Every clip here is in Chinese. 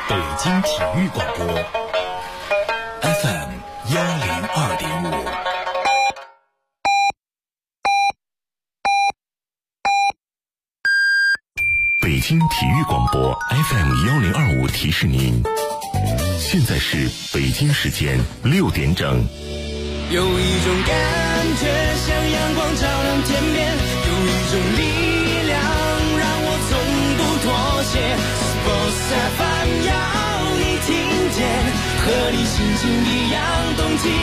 北京体育广播 FM 102.5。北京体育广播 FM 1025提示您，现在是北京时间6点整。 有一种感觉像阳光照亮天边，有一种力量让我从不妥协。Sports FM 要你听见，和你心情一样动起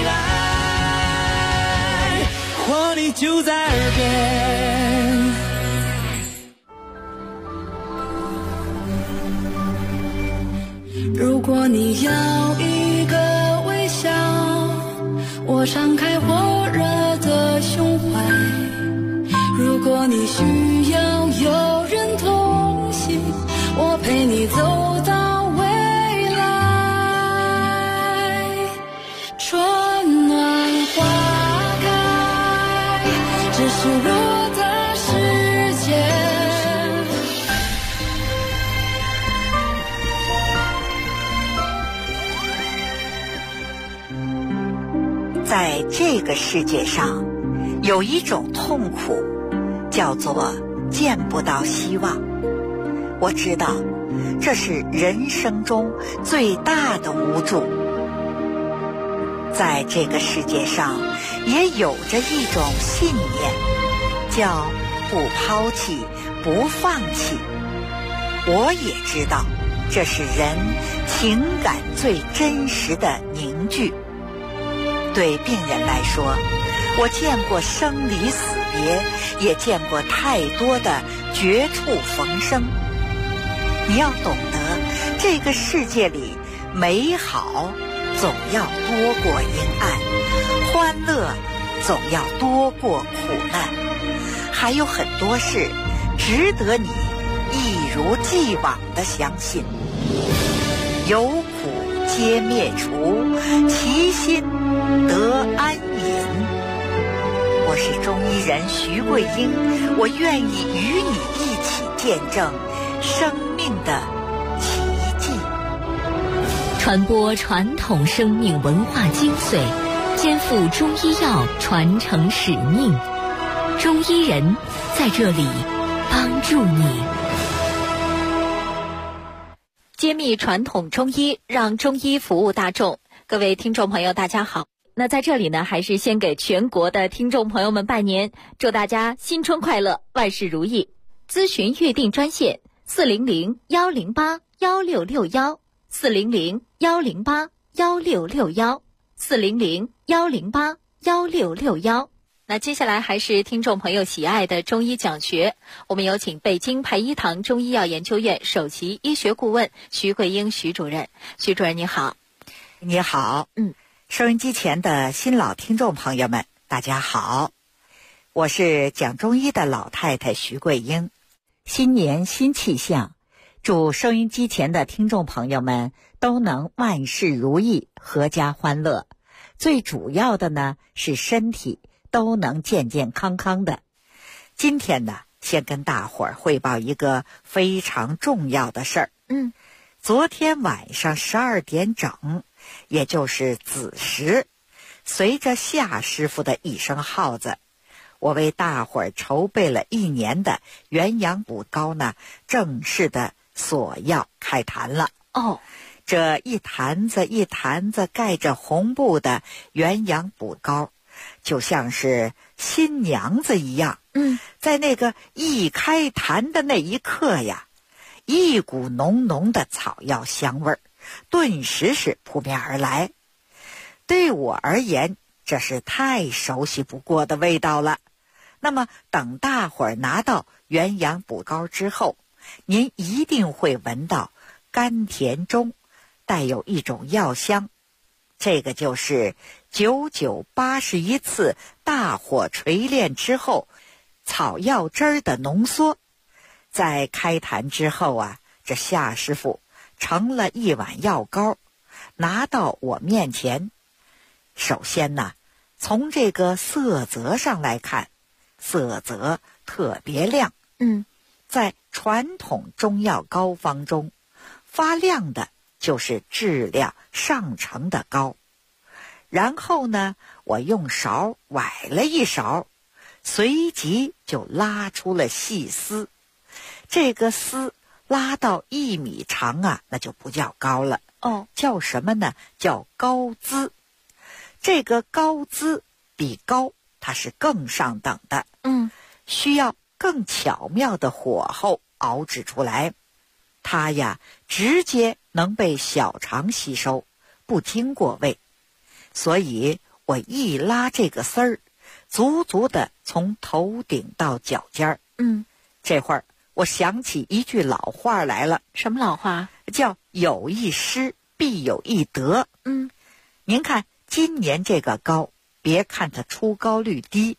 来，活力就在耳边。 如果你要一个微笑，我敞开火热的胸怀。如果你需要有人同行，我陪你走到未来。春暖花开，这是我的世界。 在这个世界上，有一种痛苦，叫做见不到希望。我知道，这是人生中最大的无助。在这个世界上，也有着一种信念，叫不抛弃，不放弃。我也知道，这是人情感最真实的凝聚。对病人来说，我见过生离死别，也见过太多的绝处逢生。你要懂得，这个世界里美好总要多过阴暗，欢乐总要多过苦难，还有很多事值得你一如既往地相信。有苦皆灭除，其心得安隐。我是中医人徐桂英，我愿意与你一起见证生命的奇迹， 传播传统生命文化精髓，肩负中医药传承使命。中医人在这里帮助你。揭秘传统中医，让中医服务大众。各位听众朋友大家好，那在这里呢，还是先给全国的听众朋友们拜年，祝大家新春快乐，万事如意。咨询预订专线400-108-1661 400-108-1661 400-108-1661。那接下来还是听众朋友喜爱的中医讲学，我们有请北京培医堂中医药研究院首席医学顾问徐桂英徐主任。徐主任你好。 你好。收音机前的新老听众朋友们大家好，我是讲中医的老太太徐桂英。新年新气象，祝收音机前的听众朋友们都能万事如意，阖家欢乐。最主要的呢，是身体都能健健康康的。今天呢，先跟大伙儿汇报一个非常重要的事儿。昨天晚上12点整，也就是子时，随着夏师傅的一声号子，我为大伙儿筹备了1年的元阳补膏呢，正式的索要开坛了。这一坛子一坛子盖着红布的元阳补膏，就像是新娘子一样。在那个一开坛的那一刻呀，一股浓浓的草药香味儿顿时是扑面而来。对我而言，这是太熟悉不过的味道了。那么等大伙儿拿到元阳补膏之后，您一定会闻到甘甜中带有一种药香，这个就是9981次大火锤炼之后草药汁儿的浓缩。在开坛之后啊，这夏师傅盛了一碗药膏，拿到我面前。首先呢，从这个色泽上来看，色泽特别亮。在传统中药膏方中，发亮的就是质量上乘的膏。然后呢，我用勺崴了一勺，随即就拉出了细丝。这个丝拉到1米长啊，那就不叫膏了，叫什么呢？叫膏滋。这个膏滋比膏它是更上等的，需要更巧妙的火候熬制出来。它呀，直接能被小肠吸收，不经过胃。所以我一拉这个丝儿，足足的从头顶到脚尖儿。这会儿我想起一句老话来了。 什么老话？ 叫有一失必有一得。您看今年这个膏，别看它出膏率低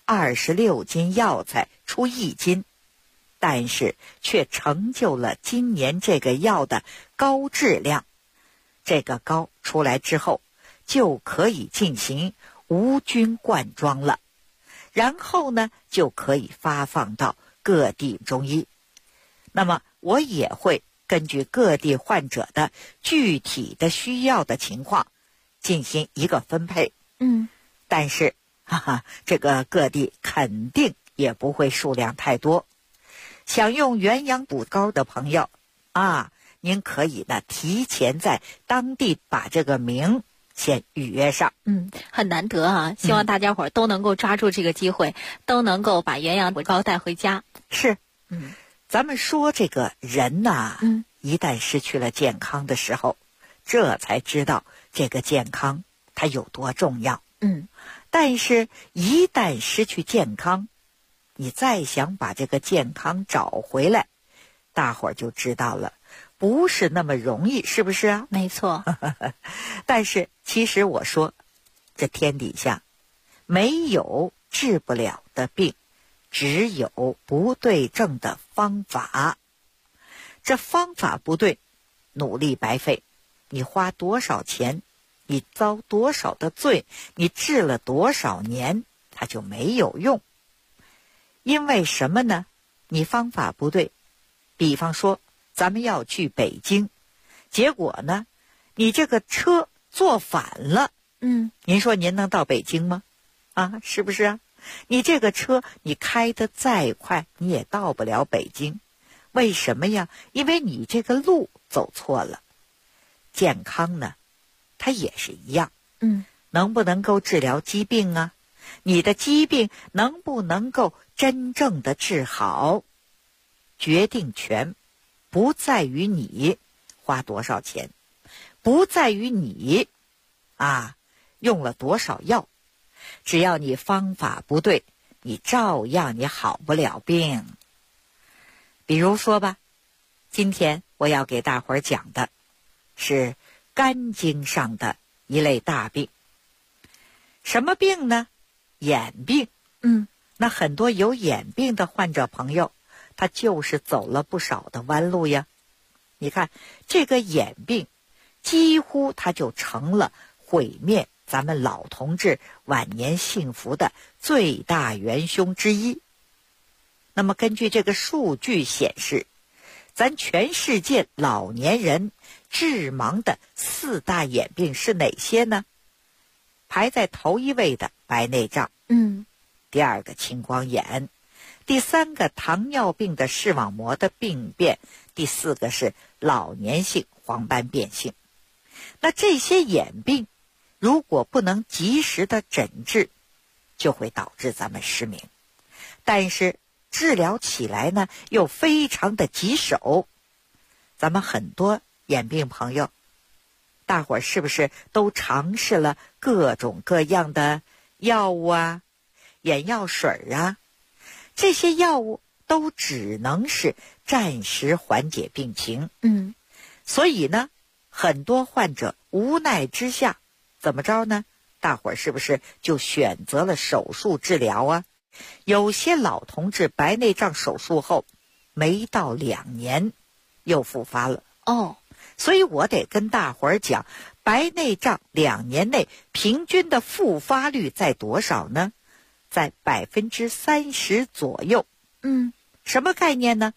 ，26斤药材出1斤，但是却成就了今年这个药的高质量。这个膏出来之后，就可以进行无菌灌装了，然后呢，就可以发放到各地中医。那么我也会根据各地患者的具体的需要的情况进行一个分配。但是这个各地肯定也不会数量太多。想用元阳补膏的朋友您可以呢提前在当地把这个名先预约上。 很难得啊，希望大家伙都能够抓住这个机会，都能够把元阳补膏带回家。 是。咱们说这个人呐，一旦失去了健康的时候，这才知道这个健康它有多重要。但是一旦失去健康，你再想把这个健康找回来，大伙儿就知道了，不是那么容易，是不是啊？ 没错。 但是其实我说，这天底下没有治不了的病，只有不对症的方法。这方法不对，努力白费，你花多少钱，你遭多少的罪，你治了多少年，它就没有用。因为什么呢？你方法不对。比方说咱们要去北京，结果呢你这个车坐反了，您说您能到北京吗？是不是啊？你这个车你开得再快，你也到不了北京。为什么呀？因为你这个路走错了。健康呢，它也是一样。能不能够治疗疾病啊？你的疾病能不能够真正的治好？决定权不在于你花多少钱，不在于你用了多少药，只要你方法不对，你照样你好不了病。比如说吧，今天我要给大伙儿讲的是肝经上的一类大病。什么病呢？眼病。那很多有眼病的患者朋友，他就是走了不少的弯路呀。你看这个眼病，几乎它就成了毁灭咱们老同志晚年幸福的最大元凶之一。那么根据这个数据显示，咱全世界老年人致盲的4大眼病是哪些呢？排在头1位的白内障，第2个青光眼，第3个糖尿病的视网膜的病变，第4个是老年性黄斑变性。那这些眼病如果不能及时的诊治，就会导致咱们失明。但是治疗起来呢又非常的棘手。咱们很多眼病朋友，大伙儿是不是都尝试了各种各样的药物啊、眼药水啊？这些药物都只能是暂时缓解病情。所以呢，很多患者无奈之下怎么着呢？大伙儿是不是就选择了手术治疗啊？有些老同志白内障手术后没到2年又复发了。所以我得跟大伙儿讲，白内障2年内平均的复发率在多少呢？在30%左右。什么概念呢？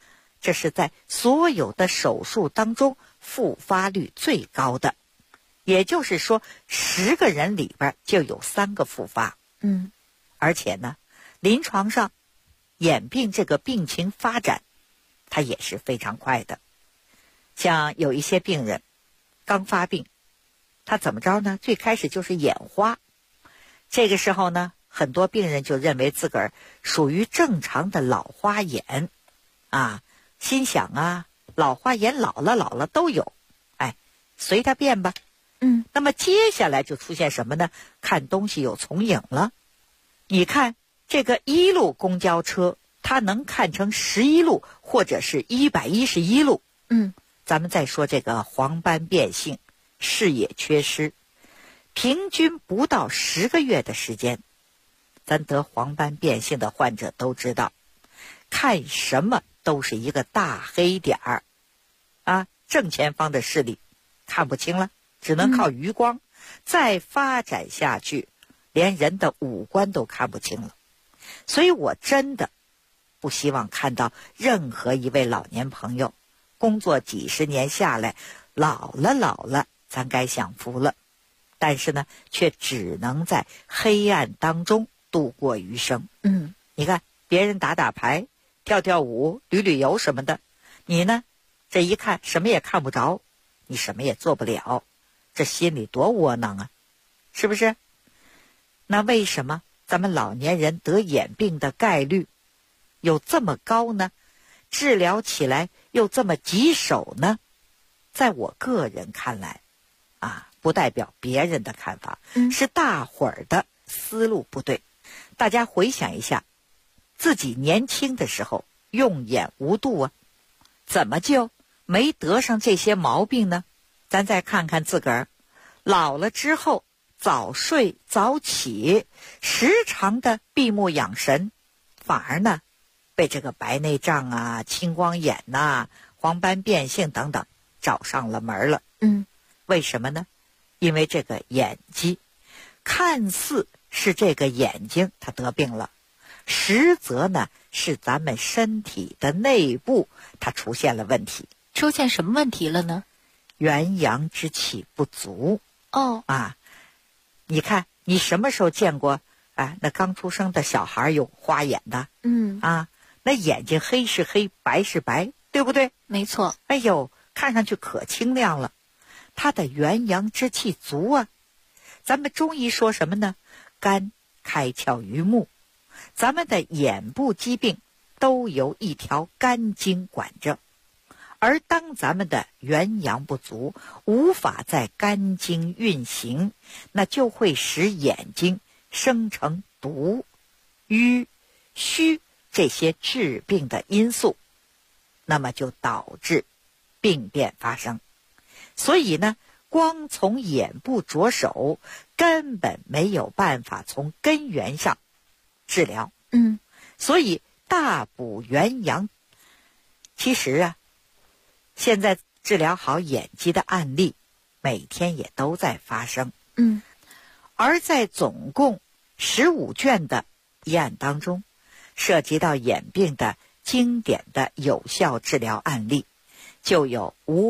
这是在所有的手术当中复发率最高的。也就是说10个人里边就有3个复发。而且呢，临床上眼病这个病情发展它也是非常快的。像有一些病人刚发病，他怎么着呢？最开始就是眼花，这个时候呢，很多病人就认为自个儿属于正常的老花眼啊，心想啊，老花眼老了都有，随它变吧。那么接下来就出现什么呢？看东西有重影了。你看这个1路公交车，它能看成11路或者是111路。咱们再说这个黄斑变性，视野缺失，平均不到10个月的时间。咱得黄斑变性的患者都知道，看什么都是一个大黑点儿啊，正前方的视力看不清了，只能靠余光。再发展下去，连人的五官都看不清了。所以我真的不希望看到任何一位老年朋友工作几十年下来，老了，咱该享福了，但是呢，却只能在黑暗当中度过余生。你看别人打牌、跳舞、旅游什么的，你呢，这一看什么也看不着，你什么也做不了，这心里多窝囊啊，是不是？那为什么咱们老年人得眼病的概率有这么高呢？治疗起来又这么棘手呢？在我个人看来不代表别人的看法，是大伙儿的思路不对。大家回想一下，自己年轻的时候用眼无度啊，怎么就没得上这些毛病呢？咱再看看自个儿老了之后，早睡早起，时常的闭目养神，反而呢被这个白内障啊、青光眼呐、黄斑变性等等找上了门了。为什么呢？因为这个眼睛看似是这个眼睛它得病了，实则呢是咱们身体的内部它出现了问题。 出现什么问题了呢？ 元阳之气不足。你看你什么时候见过那刚出生的小孩有花眼的？那眼睛黑是黑，白是白，对不对？ 没错。 哎呦，看上去可清亮了，他的元阳之气足啊。咱们中医说什么呢？肝开窍于目，咱们的眼部疾病都由一条肝经管着。而当咱们的元阳不足，无法在肝经运行，那就会使眼睛生成毒、瘀、虚这些致病的因素，那么就导致病变发生。所以呢，光从眼部着手，根本没有办法从根源上治疗。所以大补元阳，其实现在治疗好眼疾的案例每天也都在发生。而在总共15卷的医案当中，涉及到眼病的经典的有效治疗案例就有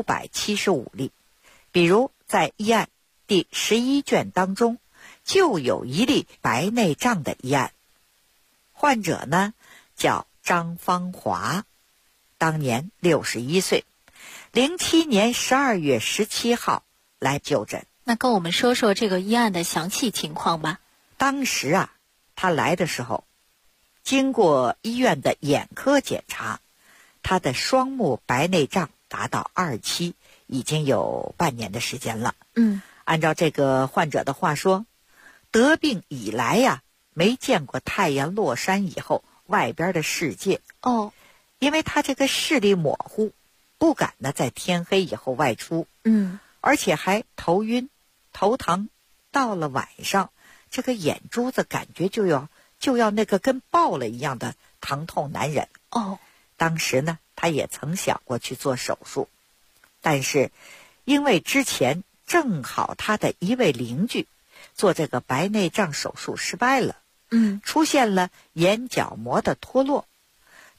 575例。比如在医案第11卷当中，就有一例白内障的医案，患者呢叫张芳华，当年61岁，07年12月17号来就诊。 那跟我们说说这个医案的详细情况吧。 当时他来的时候，经过医院的眼科检查，他的双目白内障达到2期，已经有半年的时间了。按照这个患者的话说，得病以来没见过太阳落山以后外边的世界。因为他这个视力模糊，不敢呢在天黑以后外出。而且还头晕、头疼，到了晚上，这个眼珠子感觉就要那个跟爆了一样的疼痛难忍。当时呢，他也曾想过去做手术，但是因为之前正好他的一位邻居做这个白内障手术失败了，出现了眼角膜的脱落，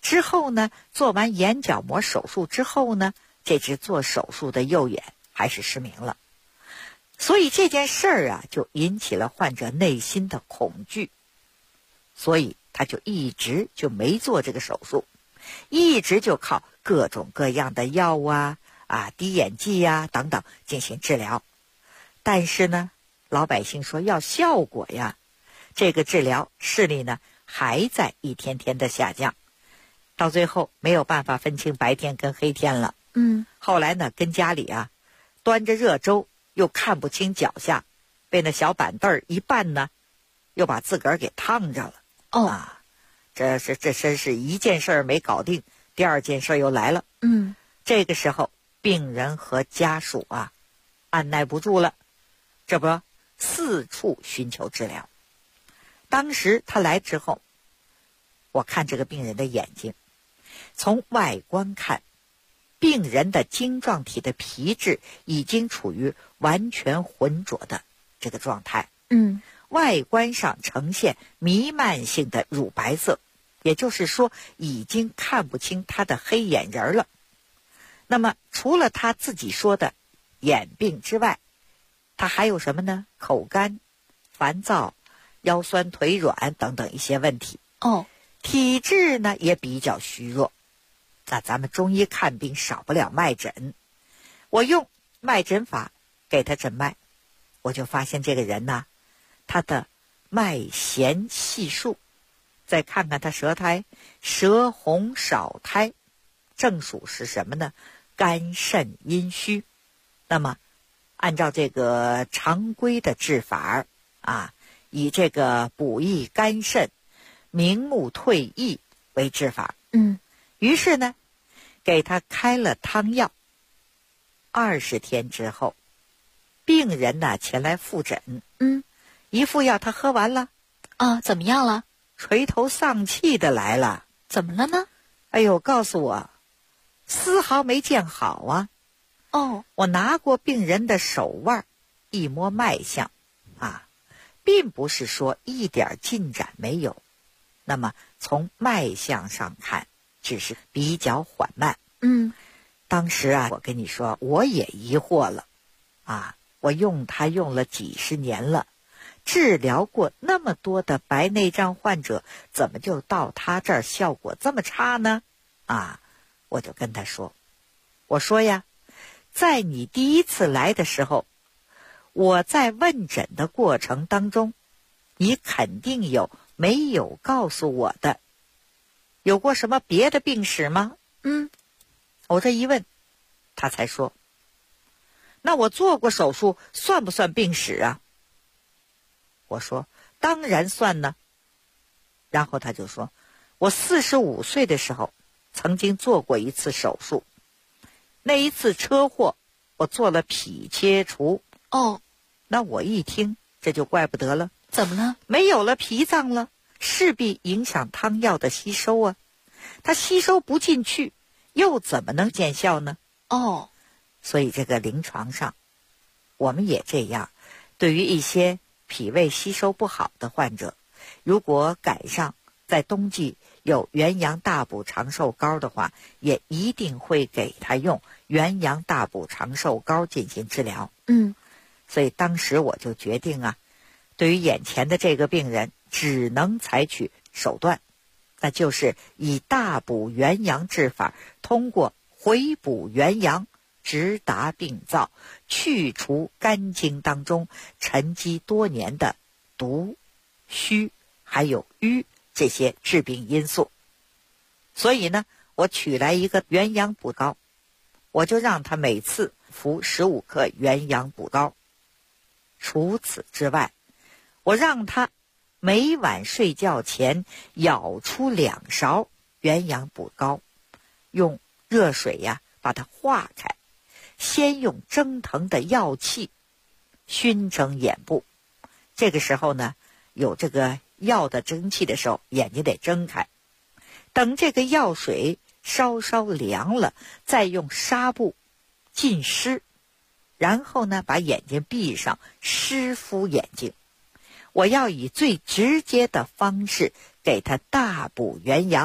之后呢，做完眼角膜手术之后呢，这只做手术的右眼还是失明了。所以这件事儿啊，就引起了患者内心的恐惧，所以他就一直就没做这个手术，一直就靠各种各样的药滴眼剂等等进行治疗。但是呢，老百姓说要效果呀，这个治疗视力呢还在一天天的下降，到最后没有办法分清白天跟黑天了。后来呢，跟家里端着热粥，又看不清脚下，被那小板凳一绊呢，又把自个儿给烫着了。这真是一件事没搞定，第二件事又来了。这个时候病人和家属按耐不住了，这不四处寻求治疗。当时他来之后，我看这个病人的眼睛，从外观看，病人的晶状体的皮质已经处于完全浑浊的这个状态。外观上呈现弥漫性的乳白色，也就是说已经看不清他的黑眼仁了。那么除了他自己说的眼病之外，他还有什么呢？口干、烦躁、腰酸腿软等等一些问题。体质呢也比较虚弱。那咱们中医看病少不了脉诊，我用脉诊法给他诊脉，我就发现这个人呢，他的脉弦细数，再看看他舌苔，舌红少苔，正属是什么呢？肝肾阴虚。那么按照这个常规的治法以这个补益肝肾、明目退翳为治法。于是呢，给他开了汤药。20天之后，病人呢前来复诊。一副药他喝完了。 怎么样了？ 垂头丧气的来了。 怎么了呢？ 哎呦，告诉我，丝毫没见好。我拿过病人的手腕，一摸脉象，并不是说一点进展没有。那么从脉象上看，只是比较缓慢。当时我跟你说，我也疑惑了。我用它用了几十年了，治疗过那么多的白内障患者，怎么就到他这儿效果这么差呢？我就跟他说，我说呀，在你第一次来的时候，我在问诊的过程当中，你肯定有没有告诉我的，有过什么别的病史吗？我这一问，他才说，那我做过手术算不算病史啊？我说当然算呢。然后他就说，我45岁的时候曾经做过一次手术，那一次车祸我做了脾切除。那我一听这就怪不得了。 怎么了？ 没有了脾脏了，势必影响汤药的吸收它吸收不进去，又怎么能见效呢？所以这个临床上我们也这样，对于一些脾胃吸收不好的患者，如果赶上在冬季有元阳大补长寿膏的话，也一定会给他用元阳大补长寿膏进行治疗。所以当时我就决定对于眼前的这个病人，只能采取手段，那就是以大补元阳治法，通过回补元阳，直达病灶，去除肝经当中沉积多年的毒、虚还有瘀这些致病因素。所以呢，我取来一个元阳补膏，我就让他每次服15克元阳补膏。除此之外，我让他每晚睡觉前舀出2勺元阳补膏，用热水把它化开，先用蒸腾的药气熏蒸眼部。这个时候呢，有这个药的蒸汽的时候，眼睛得睁开。等这个药水稍稍凉了，再用纱布浸湿，然后呢，把眼睛闭上，湿敷眼睛。我要以最直接的方式给他大补元阳，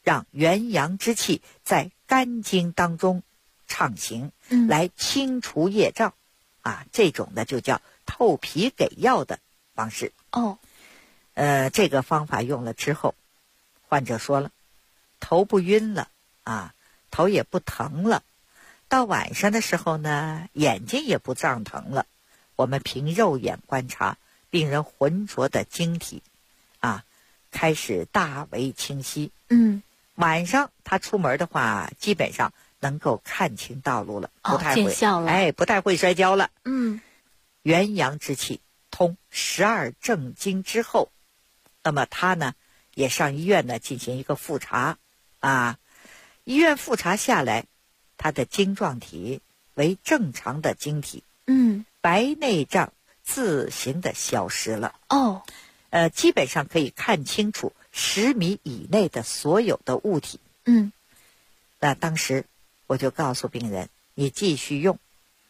让元阳之气在肝经当中畅行，来清除业障这种的就叫透皮给药的方式。这个方法用了之后，患者说了，头不晕了头也不疼了，到晚上的时候呢，眼睛也不胀疼了。我们凭肉眼观察，病人浑浊的晶体开始大为清晰。晚上他出门的话，基本上能够看清道路了，不太会见效了， 不太会摔跤了。元阳之气通12正经之后，那么他呢也上医院呢进行一个复查医院复查下来，他的晶状体为正常的晶体，白内障自行的消失了。基本上可以看清楚10米以内的所有的物体。那当时我就告诉病人，你继续用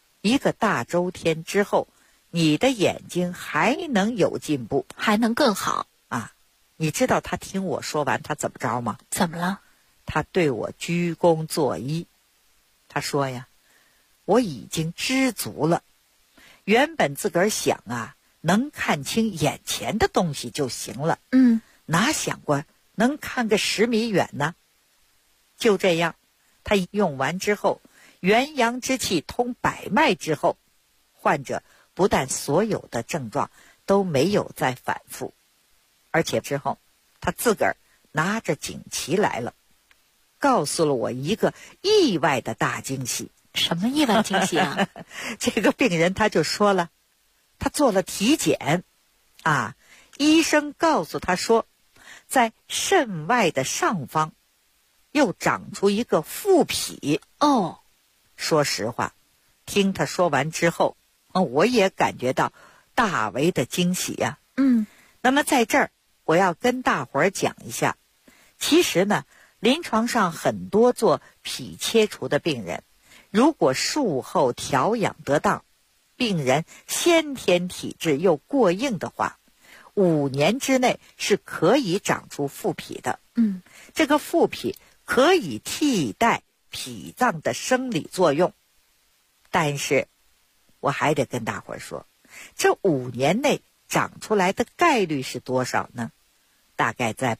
1个大周天之后，你的眼睛还能有进步， 还能更好你知道他听我说完他怎么着吗？ 怎么了？ 他对我鞠躬作揖，他说呀，我已经知足了，原本自个儿想能看清眼前的东西就行了，哪想过能看个10米远呢？就这样，他用完之后，元阳之气通百脉之后，患者不但所有的症状都没有再反复，而且之后他自个儿拿着锦旗来了，告诉了我一个意外的大惊喜。 什么意外惊喜啊？ 这个病人他就说了，他做了体检医生告诉他说，在肾外的上方又长出一个腹痞。说实话，听他说完之后，我也感觉到大为的惊喜呀。那么在这儿我要跟大伙儿讲一下，其实呢，临床上很多做脾切除的病人，如果术后调养得当，病人先天体质又过硬的话，5年之内是可以长出腹痞的。这个腹痞可以替代脾脏的生理作用，但是我还得跟大伙儿说，这5年内长出来的概率是多少呢？大概在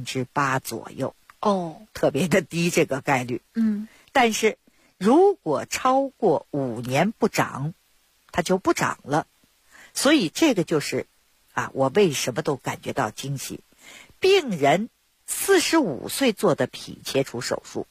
8%左右。特别的低这个概率。但是如果超过5年不长，它就不长了。所以这个就是我为什么都感觉到惊喜。病人45岁做的脾切除手术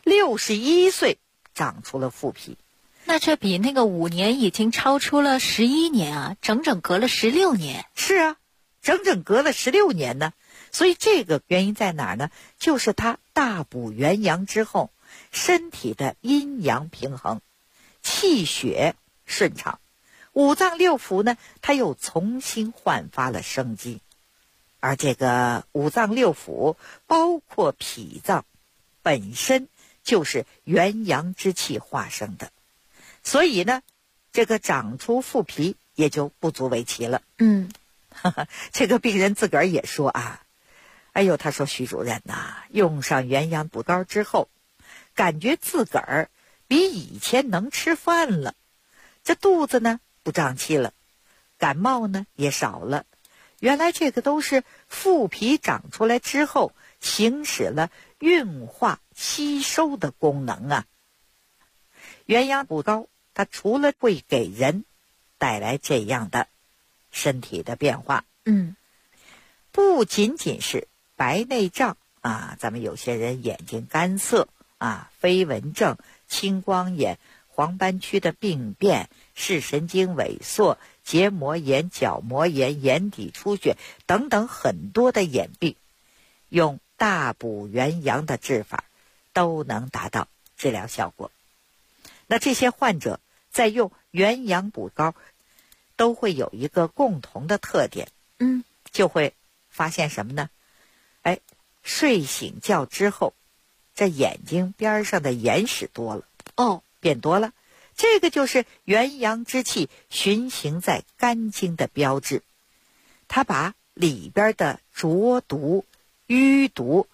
，61岁长出了腹痞。 那这比那个5年已经超出了11年整整隔了16年。 是整整隔了16年呢。所以这个原因在哪儿呢？就是他大补元阳之后，身体的阴阳平衡，气血顺畅，5脏6腑呢，它又重新焕发了生机。而这个5脏6腑，包括脾脏，本身就是元阳之气化生的，所以呢，这个长出腹痞也就不足为奇了。这个病人自个儿也说他说徐主任用上元阳补膏之后，感觉自个儿比以前能吃饭了，这肚子呢不胀气了，感冒呢也少了。原来这个都是腹皮长出来之后行使了运化吸收的功能元阳补膏它除了会给人带来这样的身体的变化，不仅仅是白内障咱们有些人眼睛干涩飞蚊症、青光眼、黄斑区的病变、视神经萎缩、结膜炎、角膜炎、眼底出血等等很多的眼病，用大补元阳的治法都能达到治疗效果。那这些患者在用元阳补膏都会有一个共同的特点，就会发现什么呢？睡醒觉之后，这眼睛边上的眼屎多了，变多了。这个就是元阳之气循行在肝经的标志，它把里边的浊毒、淤毒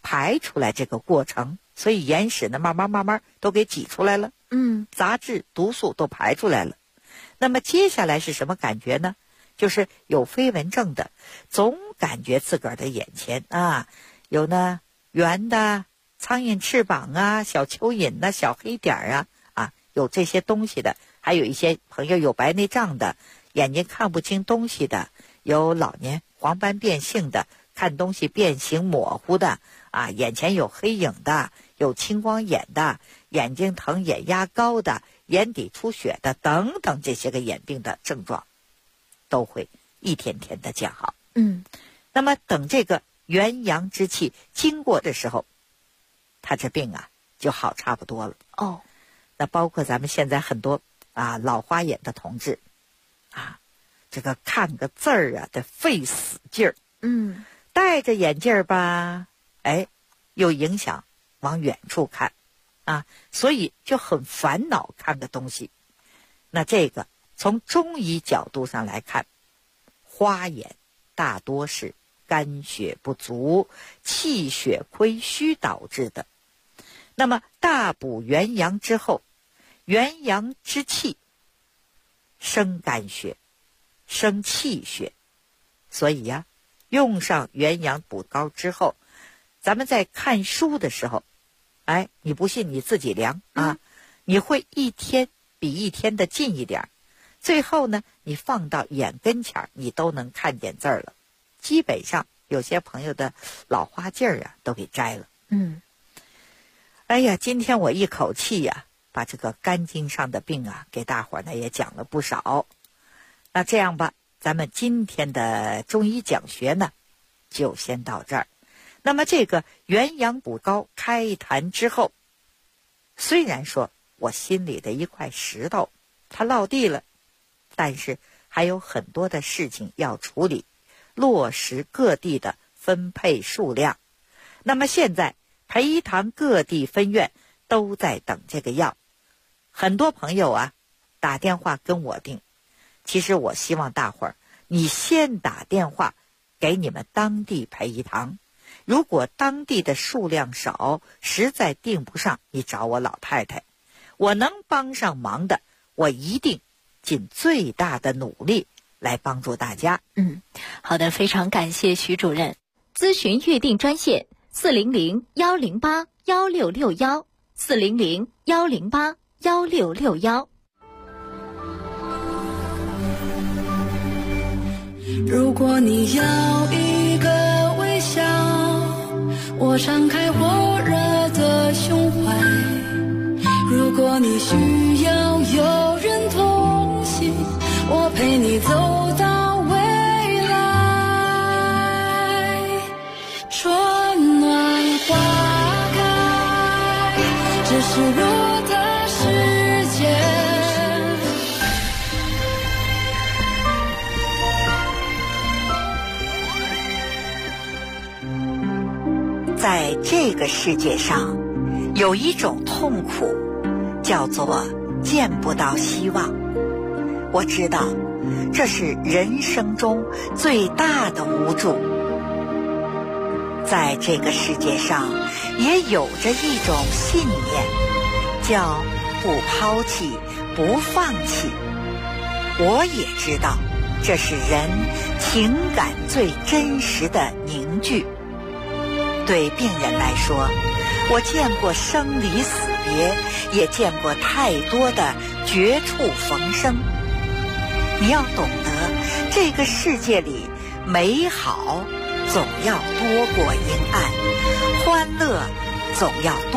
排出来这个过程，所以眼屎呢慢慢都给挤出来了，杂质毒素都排出来了。那么接下来是什么感觉呢？就是有飞蚊症的总感觉自个儿的眼前有呢圆的苍蝇翅膀小蚯蚓小黑点有这些东西的，还有一些朋友有白内障的，眼睛看不清东西的，有老年黄斑变性的，看东西变形模糊的眼前有黑影的，有青光眼的，眼睛疼眼压高的，眼底出血的等等，这些个眼病的症状都会一天天的见好。那么等这个元阳之气经过的时候，他这病就好差不多了。那包括咱们现在很多老花眼的同志这个看个字儿得费死劲儿。戴着眼镜吧，又影响往远处看所以就很烦恼看个东西。那这个从中医角度上来看，花眼大多是肝血不足、气血亏虚导致的。那么大补元阳之后，元阳之气生肝血，生气血，所以用上元阳补膏之后，咱们在看书的时候，你不信你自己量你会一天比一天的近一点，最后呢，你放到眼跟前你都能看见字儿了。基本上有些朋友的老花镜儿都给摘了。今天我一口气把这个肝经上的病给大伙儿呢也讲了不少。那这样吧，咱们今天的中医讲学呢就先到这儿。那么这个元阳补膏开坛之后，虽然说我心里的一块石头它落地了，但是还有很多的事情要处理，落实各地的分配数量。那么现在培医堂各地分院都在等这个药，很多朋友打电话跟我订。其实我希望大伙儿你先打电话给你们当地培医堂，如果当地的数量少，实在订不上，你找我老太太，我能帮上忙的，我一定尽最大的努力来帮助大家。 好的，非常感谢徐主任。咨询预订专线400-108-1661 400-108-1661。 如果你要一个微笑，我敞开火热的胸怀。如果你需要有人同行，我陪你走到未来。春暖花开，这是我的世界。 在这个世界上，有一种痛苦，叫做见不到希望。我知道，这是人生中最大的无助。在这个世界上，也有着一种信念，叫不抛弃，不放弃。我也知道，这是人情感最真实的凝聚。对病人来说，我见过生离死别，也见过太多的绝处逢生。你要懂得，这个世界里美好总要多过阴暗，欢乐总要多